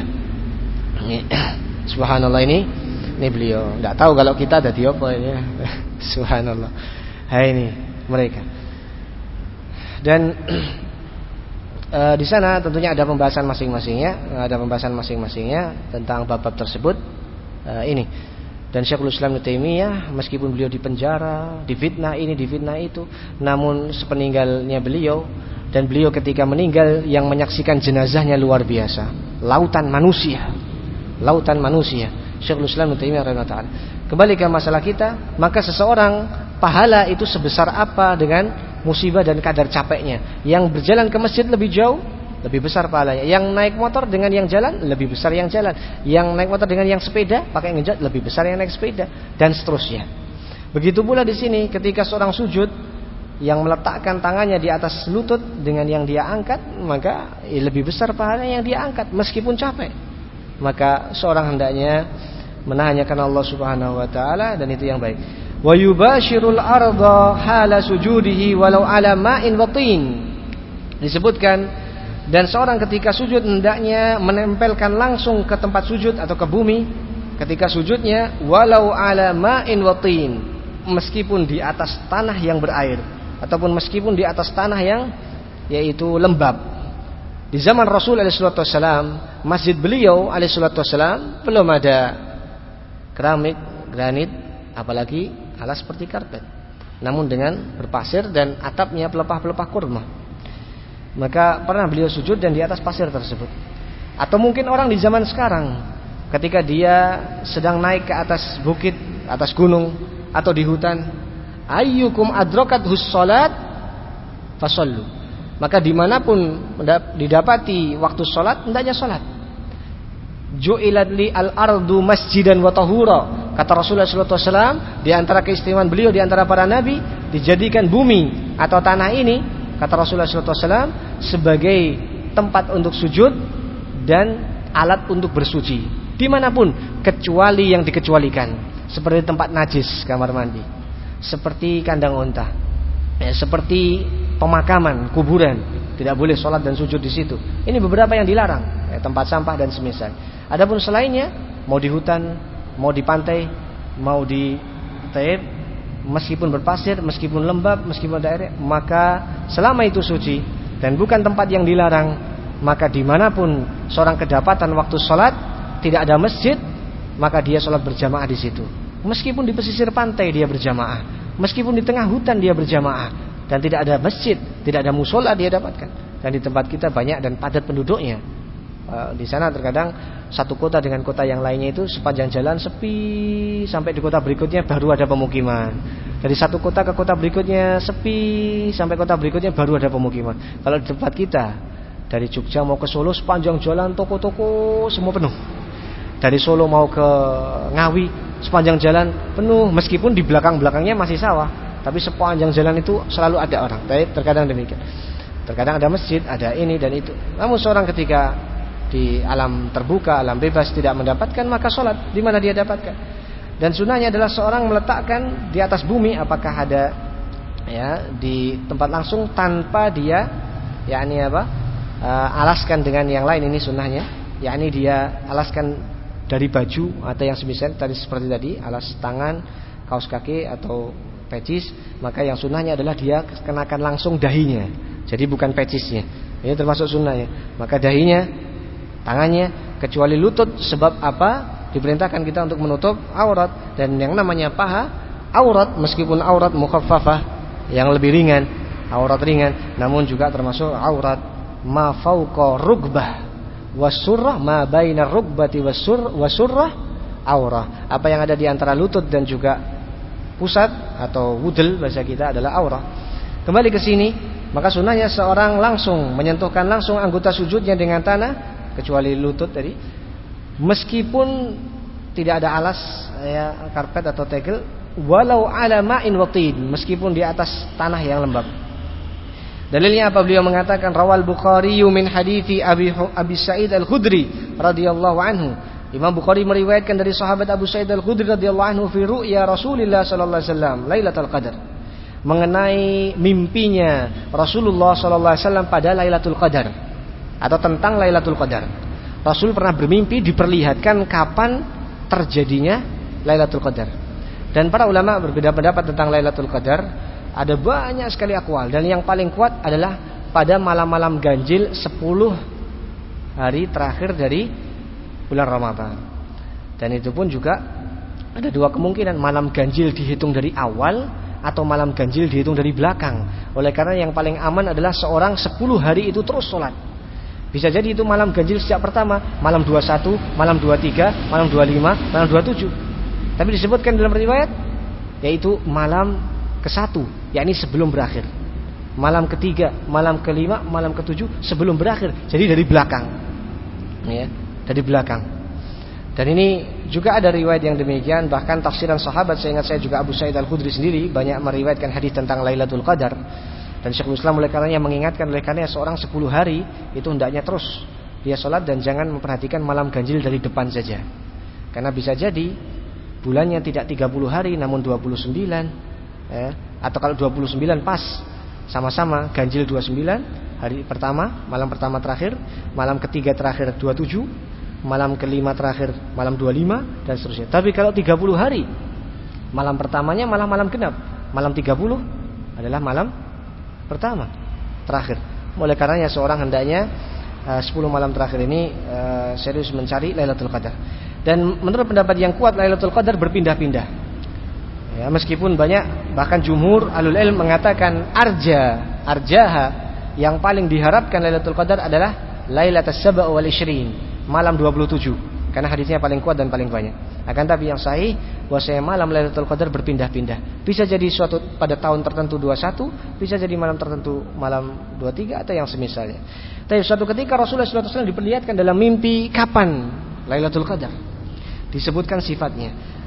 Subhanallah, ini ini beliau enggak tahu kalau kita ada di apa ini. Subhanallah. Hai ini mereka. Dan e, di sana tentunya ada pembahasan masing-masingnya, ada pembahasan masing-masingnya tentang bab-bab tersebut. E, ini. Dan Syekhul Islam Ibnu Taimiyah meskipun beliau dipenjara, difitnah ini, difitnah itu, namun sepeninggalnya beliau, dan beliau ketika meninggal yang menyaksikan jenazahnya luar biasa, lautan manusia, lautan manusia. Syekhul Islam Ibnu Taimiyah rahimahullah taala. Kembali ke masalah kita, maka seseorang pahala itu sebesar apa dengan musibah dan kadar capeknya. Yang berjalan ke masjid lebih jauh, lebih besar pahalanya. Yang naik motor dengan yang jalan, lebih besar yang jalan. Yang naik motor dengan yang sepeda, pakai ngejat, lebih besar yang naik sepeda, dan seterusnya. Begitu pula di sini ketika seorang sujud, yang meletakkan tangannya di atas lutut dengan yang dia angkat, maka ya lebih besar pahalanya yang dia angkat meskipun capek. Maka seorang hendaknya menahannya karena Allah Subhanahu wa taala, dan itu yang baik. Wa yubashirul arda hala sujudihi walau ala ma'in wa tin. Disebutkan, dan seorang ketika sujud hendaknya menempelkan langsung ke tempat sujud atau ke bumi ketika sujudnya, walau ala ma'in wa tin, meskipun di atas tanah yang berair ataupun meskipun di atas tanah yang yaitu lembab. Di zaman Rasul alaihi salatu wasallam, masjid beliau alaihi salatu wasallam belum ada keramik, granit, apalagi alas seperti karpet. Namun dengan berpasir dan atapnya pelepah-pelepah kurma. Maka pernah beliau sujud dan di atas pasir tersebut. Atau mungkin orang di zaman sekarang ketika dia sedang naik ke atas bukit, atas gunung atau di hutan, ayyukum adrakat hussolat fasallu, maka dimanapun didapati waktu sholat, hendaknya sholat. Ju'ilat li al-ardu masjidan wa tahura, kata Rasulullah shallallahu alaihi wasallam, di antara keistimewaan beliau di antara para nabi, dijadikan bumi atau tanah ini, kata Rasulullah shallallahu alaihi wasallam, sebagai tempat untuk sujud dan alat untuk bersuci dimanapun, kecuali yang dikecualikan, seperti tempat najis, kamar mandi, seperti kandang unta, ya, seperti pemakaman, kuburan, tidak boleh sholat dan sujud di situ. Ini beberapa yang dilarang, ya, tempat sampah dan semisal. Adapun selainnya, mau di hutan, mau di pantai, mau di taib, meskipun berpasir, meskipun lembab, meskipun daerah, maka selama itu suci dan bukan tempat yang dilarang, maka dimanapun seorang kedapatan waktu sholat tidak ada masjid, maka dia sholat berjamaah di situ. Meskipun di pesisir pantai dia berjamaah, meskipun di tengah hutan dia berjamaah, dan tidak ada masjid, tidak ada musola dia dapatkan. Dan di tempat kita banyak dan padat penduduknya. Di sana terkadang satu kota dengan kota yang lainnya itu sepanjang jalan sepi, sampai di kota berikutnya baru ada pemukiman. Dari satu kota ke kota berikutnya sepi, sampai kota berikutnya baru ada pemukiman. Kalau di tempat kita, dari Jogja mau ke Solo sepanjang jalan toko-toko semua penuh. Dari Solo mau ke Ngawi sepanjang jalan penuh, meskipun di belakang-belakangnya masih sawah, tapi sepanjang jalan itu selalu ada orang. Tapi terkadang demikian. Terkadang ada masjid, ada ini dan itu. Namun seorang ketika di alam terbuka, alam bebas tidak mendapatkan, maka sholat di mana dia dapatkan. Dan sunnahnya adalah seorang meletakkan di atas bumi, apakah ada ya di tempat langsung tanpa dia yakni apa uh, alaskan dengan yang lain. Ini sunnahnya, yakni dia alaskan dari baju atau yang semisal tadi, seperti tadi alas tangan, kaos kaki atau pecis. Maka yang sunnahnya adalah dia kenakan langsung dahinya, jadi bukan pecisnya. Ini termasuk sunnahnya. Maka dahinya, tangannya, kecuali lutut. Sebab apa? Diperintahkan kita untuk menutup aurat. Dan yang namanya paha aurat, meskipun aurat mukhaffafah, yang lebih ringan, aurat ringan, namun juga termasuk aurat ma fauqa rugbah wasurrah, ma baina rugbati wasur wasurrah aurah. Apa yang ada di antara lutut dan juga pusat atau wudel bahasa kita adalah aurah. Kembali ke sini, maka sunnahnya seorang langsung menyentuhkan langsung anggota sujudnya dengan tanah, kecuali lutut tadi, meskipun tidak ada alas ya, karpet atau tegel, walau ala ma'in watin, meskipun di atas tanah yang lembab. Dalilnya apa? Beliau mengatakan rawal Bukhari min hadithi Abi Abi Sa'id Al-Khudri radhiyallahu anhu. Imam Bukhari meriwayatkan dari sahabat Abu Sa'id Al-Khudri radhiyallahu anhu fi ru'ya Rasulullah sallallahu alaihi wasallam Lailatul Qadar, mengenai mimpinya Rasulullah sallallahu alaihi wasallam pada Lailatul Qadar, atau tentang Lailatul Qadar. Rasul pernah bermimpi diperlihatkan kapan terjadinya Lailatul Qadar. Dan para ulama berbeda pendapat tentang Lailatul Qadar. Ada banyak sekali akwal, dan yang paling kuat adalah pada malam-malam ganjil sepuluh hari terakhir dari bulan Ramadan. Dan itu pun juga ada dua kemungkinan, malam ganjil dihitung dari awal atau malam ganjil dihitung dari belakang. Oleh karena yang paling aman adalah seorang sepuluh hari itu terus sholat. Bisa jadi itu malam ganjil sejak pertama, malam dua puluh satu, malam dua puluh tiga, malam dua puluh lima, malam dua puluh tujuh. Tapi disebutkan dalam riwayat yaitu malam ke satu, yakni sebelum berakhir. Malam ketiga, malam kelima, malam ketujuh sebelum berakhir. Jadi dari belakang. Ya, dari belakang. Dan ini juga ada riwayat yang demikian, bahkan tafsiran sahabat, saya ingat saya juga Abu Sa'id Al-Khudri sendiri banyak meriwayatkan hadis tentang Lailatul Qadar. Dan Syekhul Islam oleh karenanya mengingatkan, oleh karenanya seorang sepuluh hari itu hendaknya terus dia sholat dan jangan memperhatikan malam ganjil dari depan saja. Karena bisa jadi bulannya tidak tiga puluh hari namun dua puluh sembilan, ya. Atau kalau dua puluh sembilan pas sama-sama ganjil dua puluh sembilan hari pertama, malam pertama terakhir, malam ketiga terakhir dua puluh tujuh, malam kelima terakhir malam dua puluh lima dan seterusnya. Tapi kalau tiga puluh hari, malam pertamanya malah malam genap, malam tiga puluh adalah malam pertama terakhir. Oleh karenanya seorang hendaknya uh, sepuluh malam terakhir ini uh, serius mencari Lailatul Qadar. Dan menurut pendapat yang kuat, Lailatul Qadar berpindah-pindah. Ya, meskipun banyak, bahkan jumhur alul ilm mengatakan arja, arjaha, yang paling diharapkan Lailatul Qadar adalah Lailatul Saba' wal Ishrin, malam dua puluh tujuh, karena hadisnya paling kuat dan paling banyak. Akan tapi yang sahih bahwasanya malam Lailatul Qadar berpindah-pindah. Bisa jadi suatu pada tahun tertentu dua puluh satu, bisa jadi malam tertentu malam dua puluh tiga atau yang semisalnya. Tapi suatu ketika Rasulullah shallallahu alaihi wasallam diperlihatkan dalam mimpi kapan Lailatul Qadar. Disebutkan sifatnya.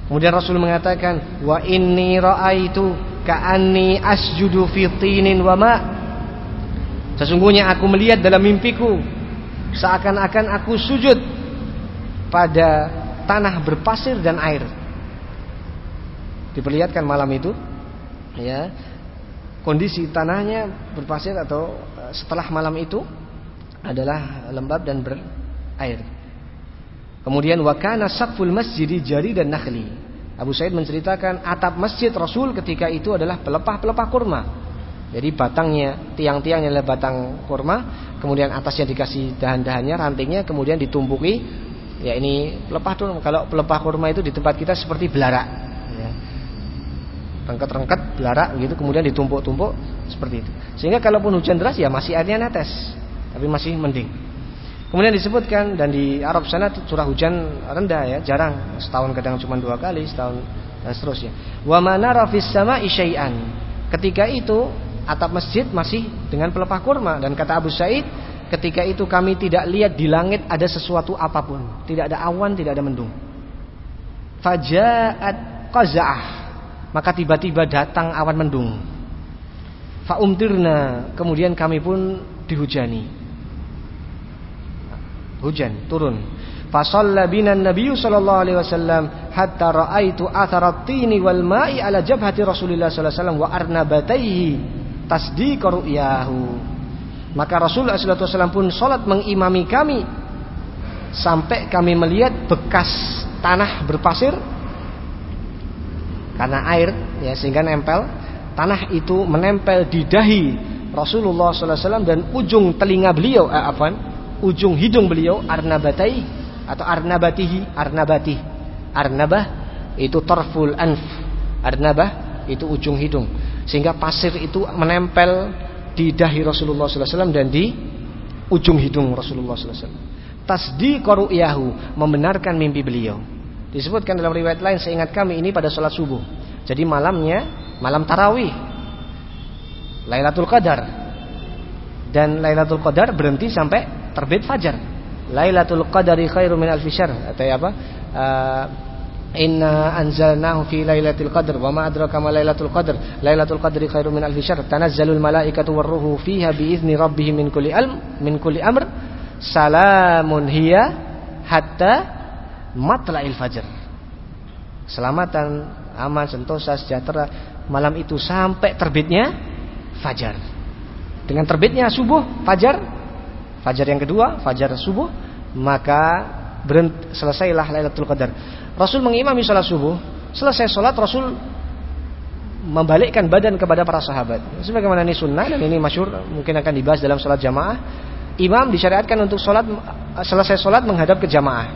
Kemudian Rasul mengatakan, wa inni ra'aitu ka'anni asjudu fi tinin wa ma. Sesungguhnya aku melihat dalam mimpiku seakan-akan aku sujud pada tanah berpasir dan air. Diperlihatkan malam itu, ya, kondisi tanahnya berpasir atau setelah malam itu adalah lembab dan berair. Kemudian wa kana saqful masjidi jari dan nakhli. Abu Sa'id menceritakan atap masjid Rasul ketika itu adalah pelepah-pelepah kurma. Jadi batangnya, tiang-tiangnya adalah batang kurma, kemudian atasnya dikasih dahan-dahannya, rantingnya, kemudian ditumpuki. Ya ini pelepah tuh, kalau pelepah kurma itu di tempat kita seperti belarak. Ya. Rengket-rengket, belarak gitu, kemudian ditumpuk-tumpuk seperti itu. Sehingga kalaupun hujan deras ya masih airnya netes, tapi masih mending. Kemudian disebutkan, dan di Arab sana curah hujan rendah ya, jarang, setahun kadang cuma dua kali, setahun dan seterusnya. Wa manara fis sama'i syai'an. Ketika itu atap masjid masih dengan pelepah kurma, dan kata Abu Sa'id, ketika itu kami tidak lihat di langit ada sesuatu apapun, tidak ada awan, tidak ada mendung. Faja'at qaza'ah, maka tiba-tiba datang awan mendung. Fa umtirna, kemudian kami pun dihujani. Hujan turun. Fa shalla bina an-nabiy sallallahu alaihi wasallam hatta raaitu athara at-tini wal ma'i ala jabhati Rasulillah sallallahu alaihi wasallam wa arnabataihi tasdiq ru'yahu. Maka Rasulullah sallallahu alaihi wasallam pun salat mengimami kami sampai kami melihat bekas tanah berpasir karena air ya, sehingga nempel. Tanah itu menempel di dahi Rasulullah sallallahu alaihi wasallam dan ujung telinga beliau, eh, afwan, ujung hidung beliau, arnabatai atau arnabatihi, arnabatih. Arnabah itu tarful anf, arnabah itu ujung hidung. Sehingga pasir itu menempel di dahi Rasulullah sallallahu alaihi wasallam dan di ujung hidung Rasulullah sallallahu alaihi wasallam. Tasdiq ru'yahu, membenarkan mimpi beliau. Disebutkan dalam riwayat lain, seingat kami ini pada salat subuh. Jadi malamnya malam tarawih, Lailatul Qadar. Dan Lailatul Qadar berhenti sampai terbit fajar. Lailatul Qadari khairu min alfi syahr, atau apa? Uh, Inna anzalnahu fi Lailatul Qadar wa ma adraka ma Lailatul Qadar. Lailatul Qadri khairu min alfi syahr. Tanazzalul malaikatu warruhu fiha biizni rabbihim min kulli alm min kulli amr. Salamun hiya hatta matla'il fajr. Selamatan, aman, sentosa, sejahtera malam itu sampai terbitnya fajar. Dengan terbitnya subuh, fajar, fajar yang kedua, fajar subuh, maka berhenti, selesailah Lailatul Qadar. Rasul mengimami salat subuh. Selesai salat Rasul membalikkan badan kepada para sahabat. Sebagaimana ini sunnah dan ini masyhur, mungkin akan dibahas dalam salat jamaah. Imam disyariatkan untuk salat, selesai salat menghadap ke jamaah.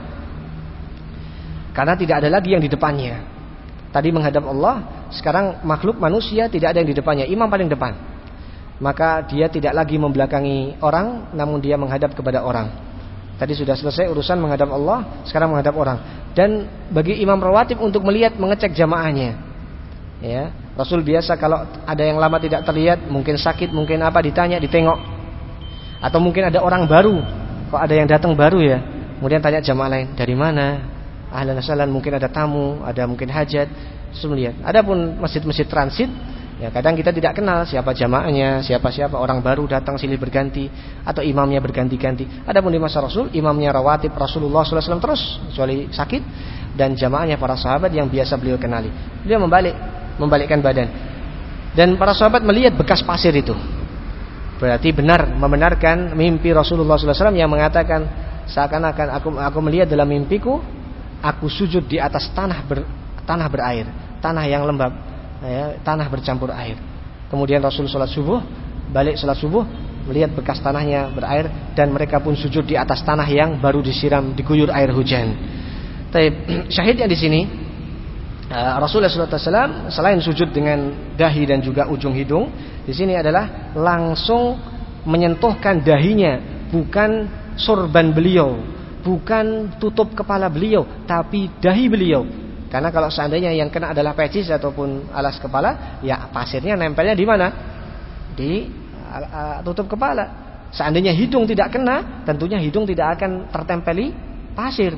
Karena tidak ada lagi yang di depannya. Tadi menghadap Allah, sekarang makhluk manusia tidak ada yang di depannya. Imam paling depan. Maka dia tidak lagi membelakangi orang, namun dia menghadap kepada orang. Tadi sudah selesai urusan menghadap Allah, sekarang menghadap orang. Dan bagi imam rawatib untuk melihat, mengecek jamaahnya. Ya, Rasul biasa kalau ada yang lama tidak terlihat, mungkin sakit, mungkin apa, ditanya, ditengok. Atau mungkin ada orang baru, kok ada yang datang baru ya. Kemudian tanya jamaah lain, dari mana? Ahlan wasalan, mungkin ada tamu, ada mungkin hajat. Terus melihat. Adapun masjid-masjid transit, ya kadang kita tidak kenal siapa jamaahnya, siapa-siapa, orang baru datang silih berganti atau imamnya berganti-ganti. Adapun di masa Rasul, imamnya rawatib Rasulullah sallallahu alaihi wasallam terus, kecuali sakit, dan jamaahnya para sahabat yang biasa beliau kenali. Beliau membalik, membalikkan badan. Dan para sahabat melihat bekas pasir itu. Berarti benar, membenarkan mimpi Rasulullah sallallahu alaihi wasallam yang mengatakan seakan-akan aku aku melihat dalam mimpiku aku sujud di atas tanah ber, tanah berair, tanah yang lembab, ya, tanah bercampur air. Kemudian Rasul salat subuh, balik salat subuh, melihat bekas tanahnya berair, dan mereka pun sujud di atas tanah yang baru disiram, diguyur air hujan. Tapi syahidnya di sini Rasulullah sallallahu alaihi wasallam selain sujud dengan dahi dan juga ujung hidung, di sini adalah langsung menyentuhkan dahinya, bukan sorban beliau, bukan tutup kepala beliau, tapi dahi beliau. Karena kalau seandainya yang kena adalah pecis ataupun alas kepala, ya pasirnya nempelnya di mana? Di uh, tutup kepala. Seandainya hidung tidak kena, tentunya hidung tidak akan tertempeli pasir.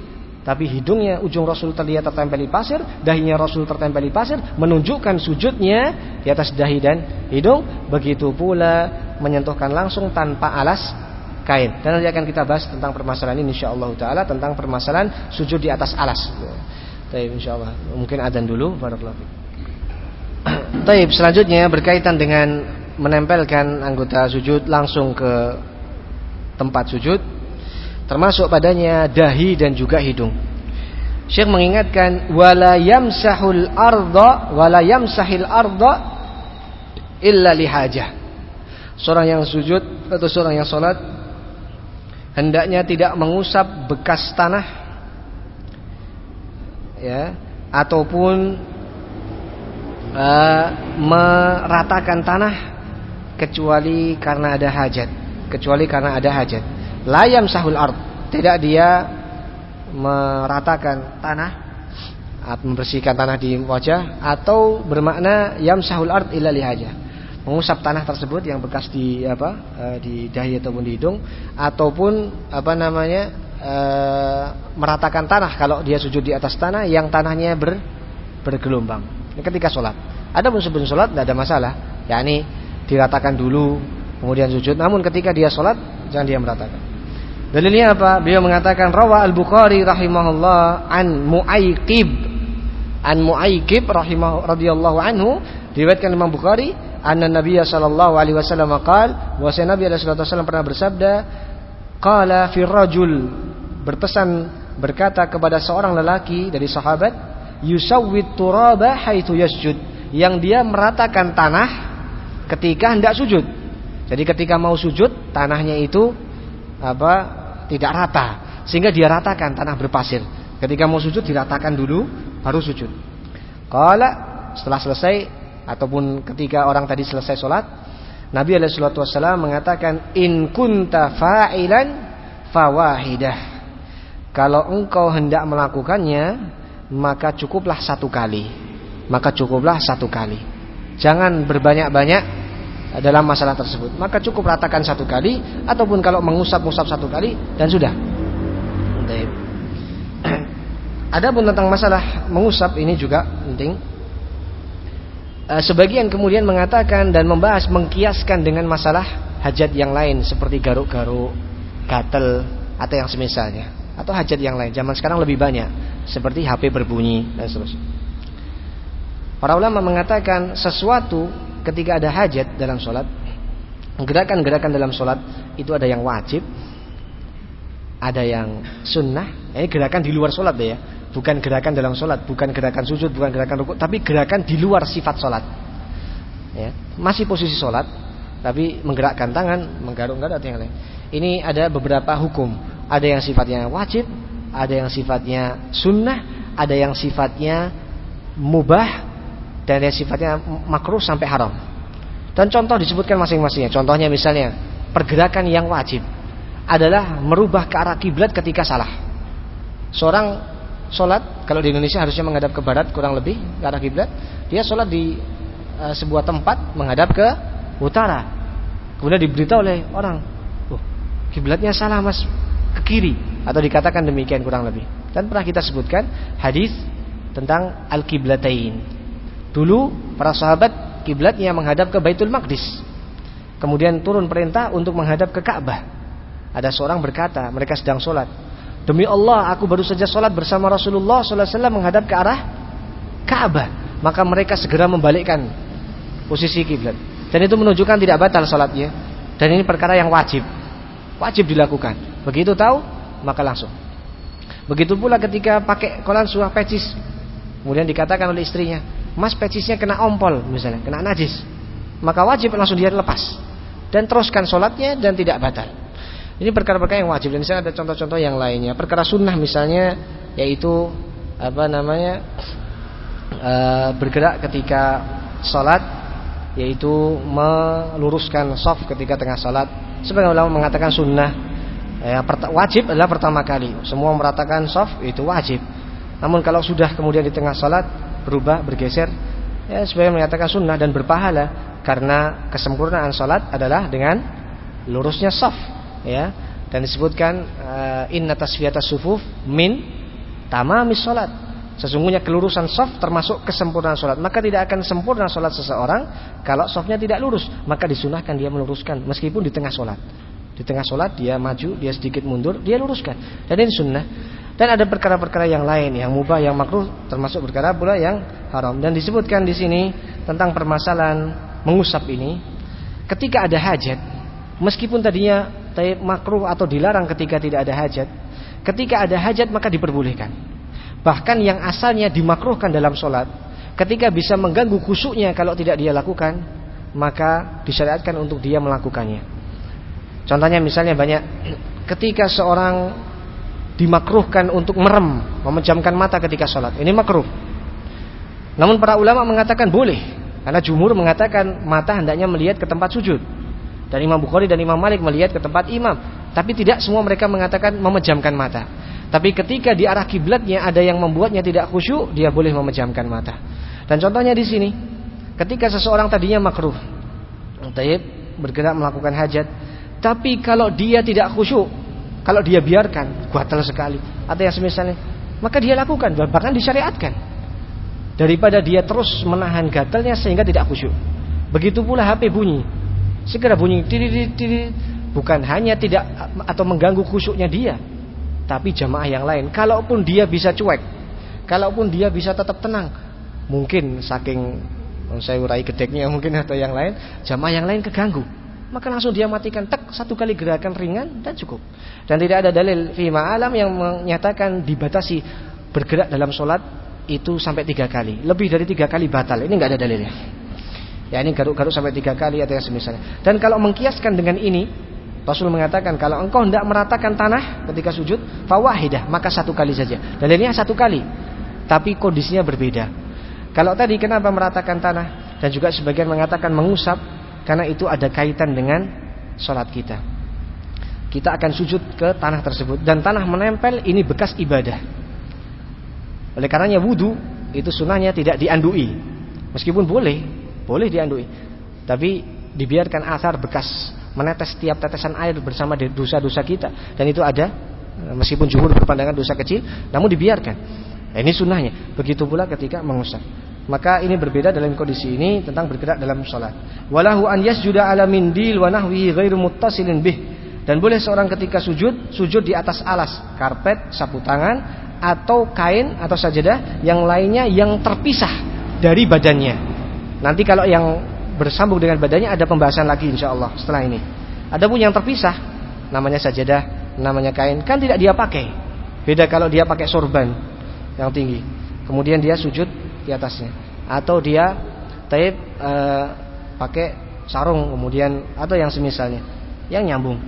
tapi hidungnya ujung Rasul terlihat tertempel di pasir, dahinya Rasul tertempel di pasir, menunjukkan sujudnya di atas dahi dan hidung. Begitu pula menyentuhkan langsung tanpa alas kain. Dan nanti akan kita bahas tentang permasalahan ini insyaallah taala, tentang permasalahan sujud di atas alas. Baik, insyaallah. Mungkin adzan dulu, barakallahu fiik. Baik, selanjutnya berkaitan dengan menempelkan anggota sujud langsung ke tempat sujud, termasuk padanya dahi dan juga hidung. Syekh mengingatkan wala yamsahul arda wala yamsahil arda illa lihajah. Seorang yang sujud atau seorang yang salat hendaknya tidak mengusap bekas tanah, ya, ataupun uh, meratakan tanah kecuali karena ada hajat, kecuali karena ada hajat. La yamsahul ard, tidak dia meratakan tanah atau membersihkan tanah di wajah, atau bermakna yamsahul ard illa lihajah, mengusap tanah tersebut yang bekas di apa di dahi ataupun di hidung, ataupun apa namanya e, meratakan tanah kalau dia sujud di atas tanah yang tanahnya ber, bergelombang. Ini ketika sholat. Adapun sebelum sholat tidak ada masalah, yakni diratakan dulu kemudian sujud. Namun ketika dia sholat jangan dia meratakan. Dalilnya apa? Beliau mengatakan rawa al-Bukhari rahimahullah an Mu'aykib an Mu'aykib rahimah radhiyallahu anhu, diriwayatkan Imam Bukhari anna Nabiya sallallahu alaihi wasallam qaal, bahwasanya Nabi sallallahu alaihi wasallam pernah bersabda, qala fi rajul, berpesan berkata kepada seorang lelaki dari sahabat, yusawwit turaba haitsu yasjud, yang dia meratakan tanah ketika hendak sujud. Jadi ketika mau sujud tanahnya itu apa tidak rata, sehingga dia ratakan tanah berpasir. Ketika mau sujud diratakan dulu baru sujud. Qala, setelah selesai ataupun ketika orang tadi selesai sholat, Nabi alaihi salatu wasallam mengatakan in kunta fa'ilan fawahidah, kalau engkau hendak melakukannya maka cukuplah satu kali, maka cukuplah satu kali, jangan berbanyak-banyak dalam masalah tersebut, maka cukup ratakan satu kali, ataupun kalau mengusap-usap satu kali dan sudah. Adapun tentang masalah mengusap ini juga penting. Sebagian kemudian mengatakan dan membahas mengkiaskan dengan masalah hajat yang lain seperti garuk-garuk, gatel atau yang semisalnya, atau hajat yang lain. Zaman sekarang lebih banyak seperti H P berbunyi dan seterusnya. Para ulama mengatakan sesuatu ketika ada hajat dalam sholat, gerakan-gerakan dalam sholat itu ada yang wajib, ada yang sunnah. Ini gerakan di luar sholat deh ya, bukan gerakan dalam sholat, bukan gerakan sujud, bukan gerakan rukuk, tapi gerakan di luar sifat sholat. Ya, masih posisi sholat, tapi menggerakkan tangan, menggaruk-garuk atau yang lain. Ini ada beberapa hukum, ada yang sifatnya wajib, ada yang sifatnya sunnah, ada yang sifatnya mubah, dan yang sifatnya makruh sampai haram. Dan contoh disebutkan masing-masingnya. Contohnya misalnya pergerakan yang wajib adalah merubah ke arah kiblat ketika salah. Seorang sholat kalau di Indonesia harusnya menghadap ke barat kurang lebih ke arah kiblat, dia sholat di uh, sebuah tempat menghadap ke utara. Kemudian diberitahu oleh orang, oh, kiblatnya salah mas, ke kiri, atau dikatakan demikian kurang lebih. Dan pernah kita sebutkan hadis tentang al-kiblatain. Dulu para sahabat kiblatnya menghadap ke Baitul Maqdis. Kemudian turun perintah untuk menghadap ke Ka'bah. Ada seorang berkata, mereka sedang sholat, demi Allah aku baru saja sholat bersama Rasulullah sallallahu alaihi wasallam menghadap ke arah Ka'bah. Maka mereka segera membalikkan posisi kiblat. Dan itu menunjukkan tidak batal sholatnya. Dan ini perkara yang wajib, wajib dilakukan. Begitu tahu maka langsung. Begitu pula ketika pakai kolan suah pecis, kemudian dikatakan oleh istrinya, mas pecisnya kena ompol misalnya, kena najis, maka wajib langsung dia lepas dan teruskan sholatnya dan tidak batal. Ini perkara-perkara yang wajib. Dan di sana ada contoh-contoh yang lainnya. Perkara sunnah misalnya yaitu apa namanya e, bergerak ketika sholat, yaitu meluruskan shaf ketika tengah sholat. Sebagian ulama mengatakan sunnah. Ya, wajib adalah pertama kali. Semua meratakan shaf itu wajib. Namun kalau sudah kemudian di tengah sholat berubah, bergeser, ya sebagian mengatakan sunnah dan berpahala, karena kesempurnaan sholat adalah dengan lurusnya shaf, ya. Dan disebutkan uh, inna tasfiyatas sufuf min tamamis salat. Sesungguhnya kelurusan shaf termasuk kesempurnaan salat. Maka tidak akan sempurna salat seseorang kalau shafnya tidak lurus. Maka disunahkan dia meluruskan meskipun di tengah salat. Di tengah salat dia maju, dia sedikit mundur, dia luruskan. Dan ini sunnah. Dan ada perkara-perkara yang lain, yang mubah, yang makruh, termasuk perkara pula yang haram. Dan disebutkan di sini tentang permasalahan mengusap ini, ketika ada hajat, meskipun tadinya makruh atau dilarang ketika tidak ada hajat, ketika ada hajat maka diperbolehkan. Bahkan yang asalnya dimakruhkan dalam sholat, ketika bisa mengganggu khusyuknya kalau tidak dia lakukan, maka disyariatkan untuk dia melakukannya. Contohnya misalnya banyak, ketika seorang dimakruhkan untuk merem, memejamkan mata ketika sholat, ini makruh. Namun para ulama mengatakan boleh, karena jumhur mengatakan mata hendaknya melihat ke tempat sujud, dan Imam Bukhari dan Imam Malik melihat ke tempat imam. Tapi tidak semua mereka mengatakan memejamkan mata. Tapi ketika di arah kiblatnya ada yang membuatnya tidak khusyuk, dia boleh memejamkan mata. Dan contohnya di sini, ketika seseorang tadinya makruh, taib, bergerak melakukan hajat, tapi kalau dia tidak khusyuk, kalau dia biarkan, gatal sekali, atau yang semisalnya, maka dia lakukan, bahkan disyariatkan. Daripada dia terus menahan gatalnya sehingga tidak khusyuk. Begitu pula H P bunyi, segera bunyi, tiri, tiri, bukan hanya tidak atau mengganggu khusyuknya dia, tapi jamaah yang lain. Kalaupun dia bisa cuek, kalaupun dia bisa tetap tenang, mungkin saking saya urai gedeknya mungkin atau yang lain, jamaah yang lain keganggu. Maka langsung dia matikan, tek, satu kali gerakan ringan dan cukup. Dan tidak ada dalil fi ma'alam yang menyatakan dibatasi bergerak dalam sholat itu sampai tiga kali. Lebih dari tiga kali batal. Ini nggak ada dalilnya. Ya ini garuk-garuk sampai tiga kali atau yang semisalnya. Dan kalau mengkiaskan dengan ini, Rasul mengatakan kalau engkau hendak meratakan tanah ketika sujud, fawahidah, maka satu kali saja. Dalilnya satu kali, tapi kondisinya berbeda. Kalau tadi kenapa meratakan tanah, dan juga sebagian mengatakan mengusap, karena itu ada kaitan dengan sholat kita. Kita akan sujud ke tanah tersebut, dan tanah menempel ini bekas ibadah. Oleh karenanya wudu itu sunnahnya tidak diandui, meskipun boleh, boleh diandui, tapi dibiarkan asar bekas menetes setiap tetesan air bersama dosa-dosa kita, dan itu ada, meskipun jumhur berpandangan dosa kecil, namun dibiarkan. Nah, ini sunnahnya. Begitu pula ketika mengusap. Maka ini berbeda dalam kondisi ini tentang bergerak dalam sholat. Walahu an yasjuda ala mindil wa nahwihi ghairu muttasilin bih. Dan boleh seorang ketika sujud, sujud di atas alas, karpet, sapu tangan, atau kain atau sajadah yang lainnya yang terpisah dari badannya. Nanti kalau yang bersambung dengan badannya ada pembahasan lagi insyaallah setelah ini. Adapun yang terpisah, namanya sajadah, namanya kain, kan tidak dia pakai. Beda kalau dia pakai sorban yang tinggi, kemudian dia sujud di atasnya, atau dia taib e, pakai sarung kemudian atau yang semisalnya yang nyambung.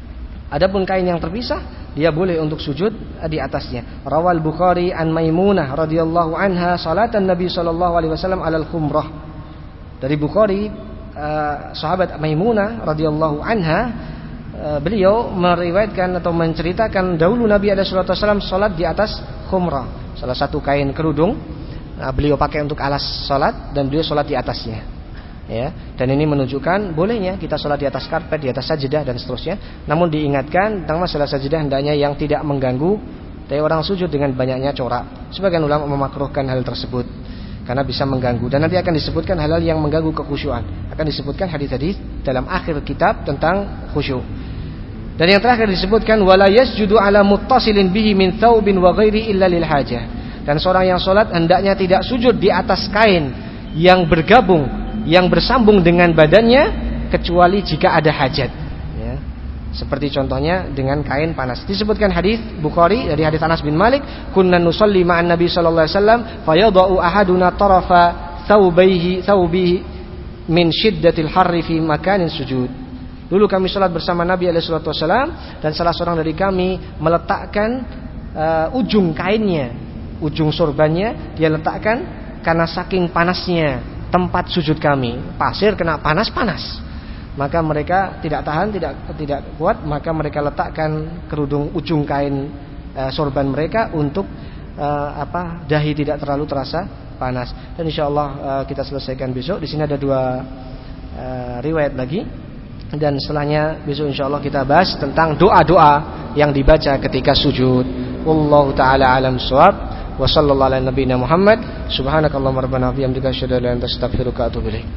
Adapun kain yang terpisah, dia boleh untuk sujud di atasnya. Rawal Bukhari an Maimunah radhiyallahu anha salatan Nabi sallallahu alaihi wasallam alal khumrah. Dari Bukhari, e, sahabat Maimunah radhiyallahu anha, e, beliau meriwayatkan atau menceritakan dahulu Nabi alaihi wasallam salat di atas khumrah, salah satu kain kerudung. Nah, beliau pakai untuk alas sholat dan beliau sholat di atasnya, ya. Dan ini menunjukkan bolehnya kita sholat di atas karpet, di atas sajadah dan seterusnya. Namun diingatkan tentang masalah sajadah hendaknya yang tidak mengganggu dari orang sujud dengan banyaknya corak. Sebagian ulama memakruhkan hal tersebut karena bisa mengganggu. Dan nanti akan disebutkan hal-hal yang mengganggu kekhusyuan. Akan disebutkan hadis-hadis dalam akhir kitab tentang khusyuk. Dan yang terakhir disebutkan wala yasjudu ala muttasilin bihi min thawbin wa ghairi illa lil hajah. Dan seorang yang sholat hendaknya tidak sujud di atas kain yang bergabung, yang bersambung dengan badannya, kecuali jika ada hajat, ya. Seperti contohnya dengan kain panas. Disebutkan hadis Bukhari dari hadis Anas bin Malik, kunna nusalli ma'an Nabi sallallahu alaihi wasallam fayadau ahaduna tarafa thawbihi thawbihi min shiddatil harri fi makanin sujud. Dulu kami sholat bersama Nabi alaihi wasallam, dan salah seorang dari kami meletakkan uh, ujung kainnya, ujung sorbannya dia letakkan karena saking panasnya tempat sujud kami. Pasir kena panas-panas, maka mereka tidak tahan, tidak tidak kuat, maka mereka letakkan kerudung ujung kain e, sorban mereka untuk e, apa dahi tidak terlalu terasa panas. Dan insyaallah e, kita selesaikan besok. Di sini ada dua e, riwayat lagi, dan setelahnya besok insyaallah kita bahas tentang doa-doa yang dibaca ketika sujud. Wallahu taala alam shawab. Wa sallallahu ala nabiyyina Muhammad. Subhanakallahumma rabbana wa bihamdika asyhadu an la ilaha illa anta astaghfiruka wa atubu ilaik.